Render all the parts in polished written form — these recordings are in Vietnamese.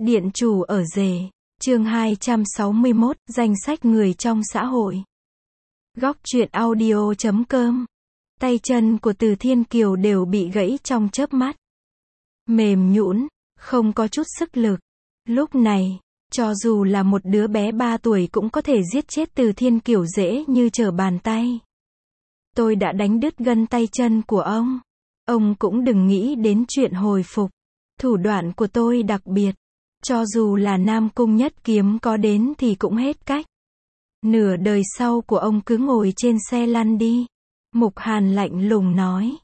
Điện chủ ở rể. Chương 261, danh sách người trong xã hội. Góc truyện audio.com. Tay chân của Từ Thiên Kiều đều bị gãy trong chớp mắt. Mềm nhũn, không có chút sức lực. Lúc này, cho dù là một đứa bé 3 tuổi cũng có thể giết chết Từ Thiên Kiều dễ như trở bàn tay. Tôi đã đánh đứt gân tay chân của ông. Ông cũng đừng nghĩ đến chuyện hồi phục. Thủ đoạn của tôi đặc biệt. Cho dù là Nam Cung Nhất Kiếm có đến thì cũng hết cách. Nửa đời sau của ông cứ ngồi trên xe lăn đi. Mục Hàn lạnh lùng nói.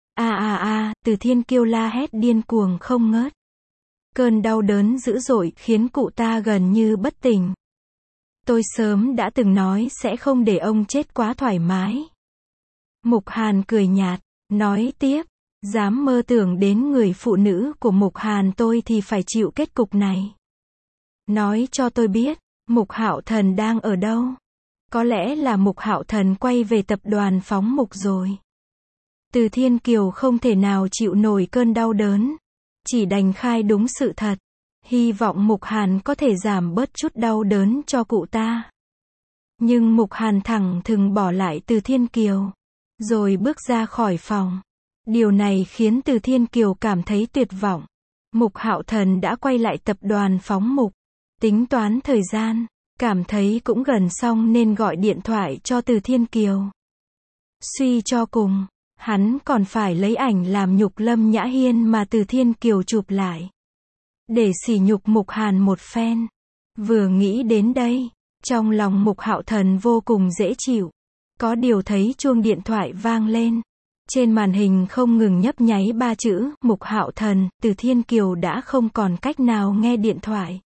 Từ Thiên Kiều la hét điên cuồng không ngớt. Cơn đau đớn dữ dội khiến cụ ta gần như bất tỉnh. Tôi sớm đã từng nói sẽ không để ông chết quá thoải mái. Mục Hàn cười nhạt, nói tiếp. Dám mơ tưởng đến người phụ nữ của Mục Hàn tôi thì phải chịu kết cục này. Nói cho tôi biết, Mục Hạo Thần đang ở đâu? Có lẽ là Mục Hạo Thần quay về tập đoàn phóng mục rồi. Từ Thiên Kiều không thể nào chịu nổi cơn đau đớn. Chỉ đành khai đúng sự thật. Hy vọng Mục Hàn có thể giảm bớt chút đau đớn cho cụ ta. Nhưng Mục Hàn thẳng thừng bỏ lại Từ Thiên Kiều. Rồi bước ra khỏi phòng. Điều này khiến Từ Thiên Kiều cảm thấy tuyệt vọng. Mục Hạo Thần đã quay lại tập đoàn phóng mục. Tính toán thời gian, cảm thấy cũng gần xong nên gọi điện thoại cho Từ Thiên Kiều. Suy cho cùng, hắn còn phải lấy ảnh làm nhục Lâm Nhã Hiên mà Từ Thiên Kiều chụp lại. Để sỉ nhục Mục Hàn một phen. Vừa nghĩ đến đây, trong lòng Mục Hạo Thần vô cùng dễ chịu. Có điều thấy chuông điện thoại vang lên. Trên màn hình không ngừng nhấp nháy 3 chữ, Mục Hạo Thần, Từ Thiên Kiều đã không còn cách nào nghe điện thoại.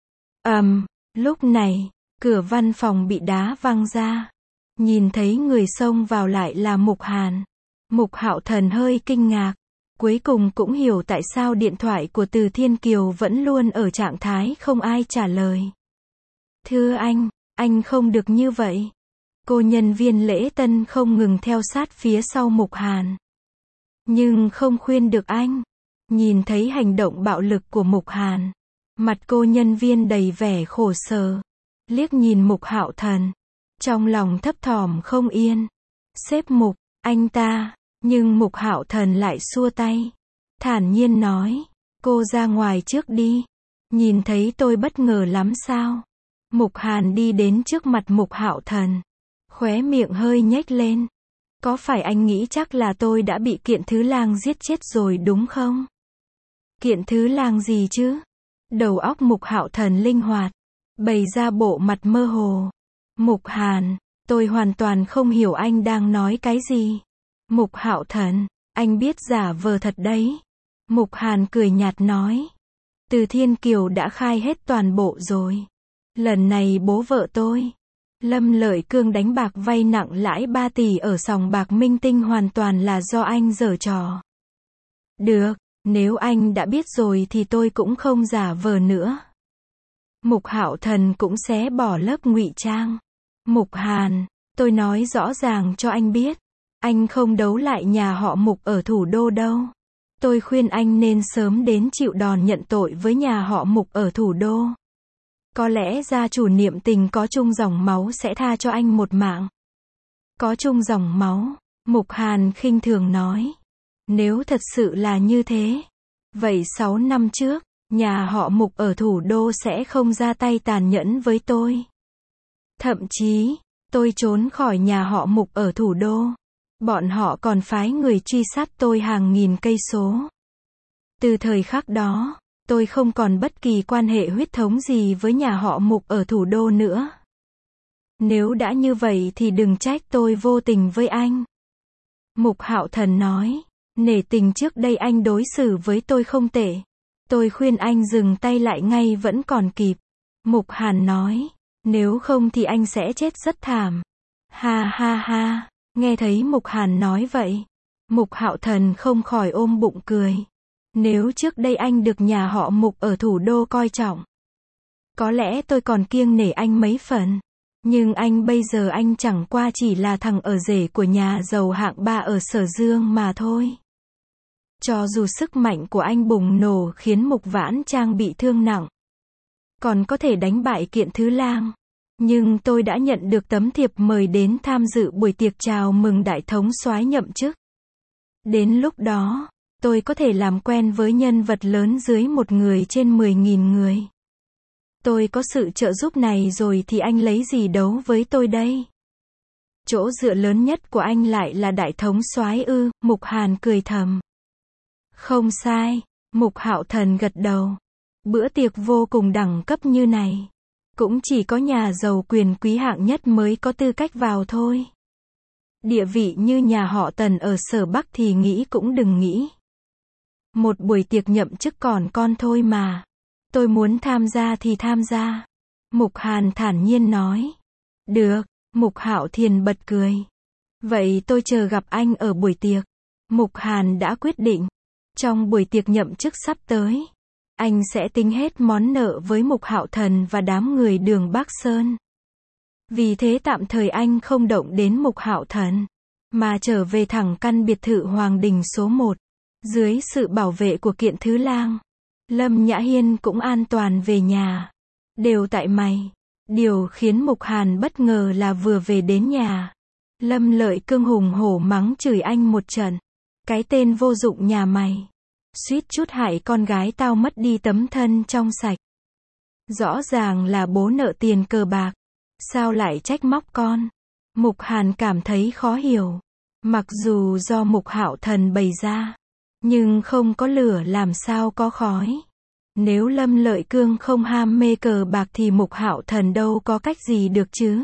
Lúc này, cửa văn phòng bị đá văng ra. Nhìn thấy người xông vào lại là Mục Hàn. Mục Hạo Thần hơi kinh ngạc. Cuối cùng cũng hiểu tại sao điện thoại của Từ Thiên Kiều vẫn luôn ở trạng thái không ai trả lời. Thưa anh không được như vậy. Cô nhân viên lễ tân không ngừng theo sát phía sau Mục Hàn. Nhưng không khuyên được anh. Nhìn thấy hành động bạo lực của Mục Hàn. Mặt cô nhân viên đầy vẻ khổ sở. Liếc nhìn Mục Hạo Thần. Trong lòng thấp thỏm không yên. Sếp Mục, anh ta. Nhưng Mục Hạo Thần lại xua tay. Thản nhiên nói. Cô ra ngoài trước đi. Nhìn thấy tôi bất ngờ lắm sao? Mục Hàn đi đến trước mặt Mục Hạo Thần. Khóe miệng hơi nhếch lên. Có phải anh nghĩ chắc là tôi đã bị Kiện Thứ Lang giết chết rồi đúng không? Kiện Thứ Lang gì chứ? Đầu óc Mục Hạo Thần linh hoạt. Bày ra bộ mặt mơ hồ. Mục Hàn, tôi hoàn toàn không hiểu anh đang nói cái gì. Mục Hạo Thần, anh biết giả vờ thật đấy. Mục Hàn cười nhạt nói. Từ Thiên Kiều đã khai hết toàn bộ rồi. Lần này bố vợ tôi, Lâm Lợi Cương đánh bạc vay nặng lãi 3 tỷ ở sòng bạc Minh Tinh hoàn toàn là do anh giở trò. Được, nếu anh đã biết rồi thì tôi cũng không giả vờ nữa. Mục Hạo Thần cũng xé bỏ lớp ngụy trang. Mục Hàn, tôi nói rõ ràng cho anh biết. Anh không đấu lại nhà họ Mục ở thủ đô đâu. Tôi khuyên anh nên sớm đến chịu đòn nhận tội với nhà họ Mục ở thủ đô. Có lẽ gia chủ niệm tình có chung dòng máu sẽ tha cho anh một mạng. Có chung dòng máu, Mục Hàn khinh thường nói. Nếu thật sự là như thế, vậy 6 năm trước, nhà họ Mục ở thủ đô sẽ không ra tay tàn nhẫn với tôi. Thậm chí, tôi trốn khỏi nhà họ Mục ở thủ đô. Bọn họ còn phái người truy sát tôi hàng nghìn cây số. Từ thời khắc đó, tôi không còn bất kỳ quan hệ huyết thống gì với nhà họ Mục ở thủ đô nữa. Nếu đã như vậy thì đừng trách tôi vô tình với anh. Mục Hạo Thần nói, nể tình trước đây anh đối xử với tôi không tệ. Tôi khuyên anh dừng tay lại ngay vẫn còn kịp. Mục Hàn nói, nếu không thì anh sẽ chết rất thảm. Ha, nghe thấy Mục Hàn nói vậy. Mục Hạo Thần không khỏi ôm bụng cười. Nếu trước đây anh được nhà họ Mục ở thủ đô coi trọng, có lẽ tôi còn kiêng nể anh mấy phần. Nhưng anh bây giờ anh chẳng qua chỉ là thằng ở rể của nhà giàu hạng 3 ở Sở Dương mà thôi. Cho dù sức mạnh của anh bùng nổ khiến Mục Vãn Trang bị thương nặng, còn có thể đánh bại Kiện Thứ Lang. Nhưng tôi đã nhận được tấm thiệp mời đến tham dự buổi tiệc chào mừng đại thống soái nhậm chức. Đến lúc đó, tôi có thể làm quen với nhân vật lớn dưới một người trên 10.000 người. Tôi có sự trợ giúp này rồi thì anh lấy gì đấu với tôi đây? Chỗ dựa lớn nhất của anh lại là đại thống soái ư? Mục Hàn cười thầm. Không sai, Mục Hạo Thần gật đầu. Bữa tiệc vô cùng đẳng cấp như này, cũng chỉ có nhà giàu quyền quý hạng nhất mới có tư cách vào thôi. Địa vị như nhà họ Tần ở Sở Bắc thì nghĩ cũng đừng nghĩ. Một buổi tiệc nhậm chức còn con thôi mà. Tôi muốn tham gia thì tham gia. Mục Hàn thản nhiên nói. Được, Mục Hạo Thiền bật cười. Vậy tôi chờ gặp anh ở buổi tiệc. Mục Hàn đã quyết định. Trong buổi tiệc nhậm chức sắp tới, anh sẽ tính hết món nợ với Mục Hạo Thần và đám người Đường Bắc Sơn. Vì thế tạm thời anh không động đến Mục Hạo Thần, mà trở về thẳng căn biệt thự Hoàng Đình số 1, dưới sự bảo vệ của Kiện Thứ Lang. Lâm Nhã Hiên cũng an toàn về nhà. Đều tại mày. Điều khiến Mục Hàn bất ngờ là vừa về đến nhà, Lâm Lợi Cương hùng hổ mắng chửi anh một trận. Cái tên vô dụng nhà mày. Suýt chút hại con gái tao mất đi tấm thân trong sạch. Rõ ràng là bố nợ tiền cờ bạc. Sao lại trách móc con? Mục Hàn cảm thấy khó hiểu. Mặc dù do Mục Hạo Thần bày ra, nhưng không có lửa làm sao có khói. Nếu Lâm Lợi Cương không ham mê cờ bạc thì Mục Hạo Thần đâu có cách gì được chứ.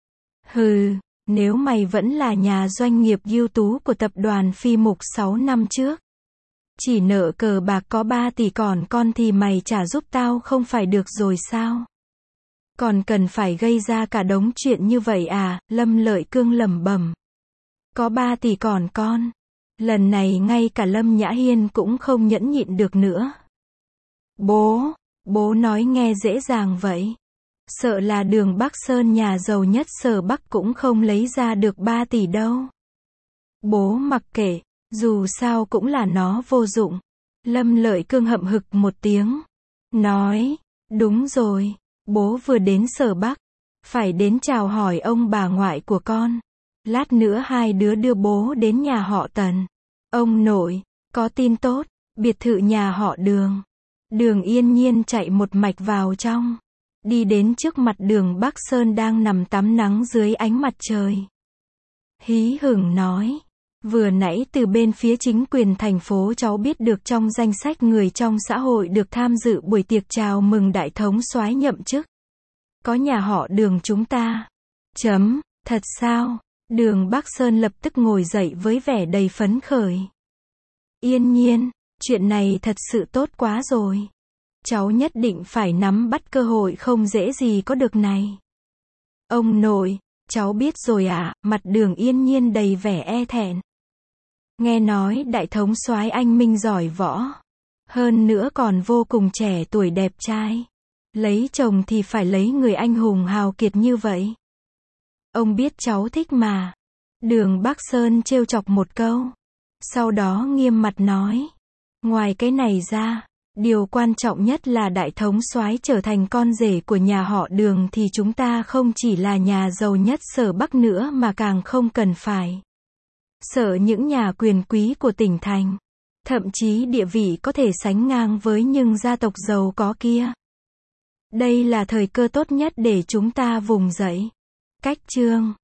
Hừ, nếu mày vẫn là nhà doanh nghiệp ưu tú của tập đoàn Phi Mục 6 năm trước, chỉ nợ cờ bạc có 3 tỷ còn con thì mày trả giúp tao không phải được rồi sao? Còn cần phải gây ra cả đống chuyện như vậy à? Lâm Lợi Cương lẩm bẩm. Có 3 tỷ còn con. Lần này ngay cả Lâm Nhã Hiên cũng không nhẫn nhịn được nữa. Bố nói nghe dễ dàng vậy. Sợ là Đường Bắc Sơn nhà giàu nhất Sở Bắc cũng không lấy ra được 3 tỷ đâu. Bố mặc kệ, dù sao cũng là nó vô dụng. Lâm Lợi Cương hậm hực một tiếng. Nói, đúng rồi, bố vừa đến Sở Bắc. Phải đến chào hỏi ông bà ngoại của con. Lát nữa hai đứa đưa bố đến nhà họ Tần. Ông nội, có tin tốt, biệt thự nhà họ Đường. Đường yên nhiên chạy một mạch vào trong. Đi đến trước mặt Đường Bắc Sơn đang nằm tắm nắng dưới ánh mặt trời. Hí hửng nói. Vừa nãy từ bên phía chính quyền thành phố cháu biết được trong danh sách người trong xã hội được tham dự buổi tiệc chào mừng đại thống soái nhậm chức. Có nhà họ Đường chúng ta. Thật sao? Đường Bắc Sơn lập tức ngồi dậy với vẻ đầy phấn khởi. Yên nhiên, chuyện này thật sự tốt quá rồi. Cháu nhất định phải nắm bắt cơ hội không dễ gì có được này. Ông nội, cháu biết rồi ạ, mặt Đường Yên nhiên đầy vẻ e thẹn. Nghe nói đại thống soái anh minh giỏi võ. Hơn nữa còn vô cùng trẻ tuổi đẹp trai. Lấy chồng thì phải lấy người anh hùng hào kiệt như vậy. Ông biết cháu thích mà. Đường Bắc Sơn trêu chọc một câu. Sau đó nghiêm mặt nói. Ngoài cái này ra, điều quan trọng nhất là đại thống soái trở thành con rể của nhà họ Đường thì chúng ta không chỉ là nhà giàu nhất Sở Bắc nữa mà càng không cần phải sợ những nhà quyền quý của tỉnh thành. Thậm chí địa vị có thể sánh ngang với những gia tộc giàu có kia. Đây là thời cơ tốt nhất để chúng ta vùng dậy. Cách chương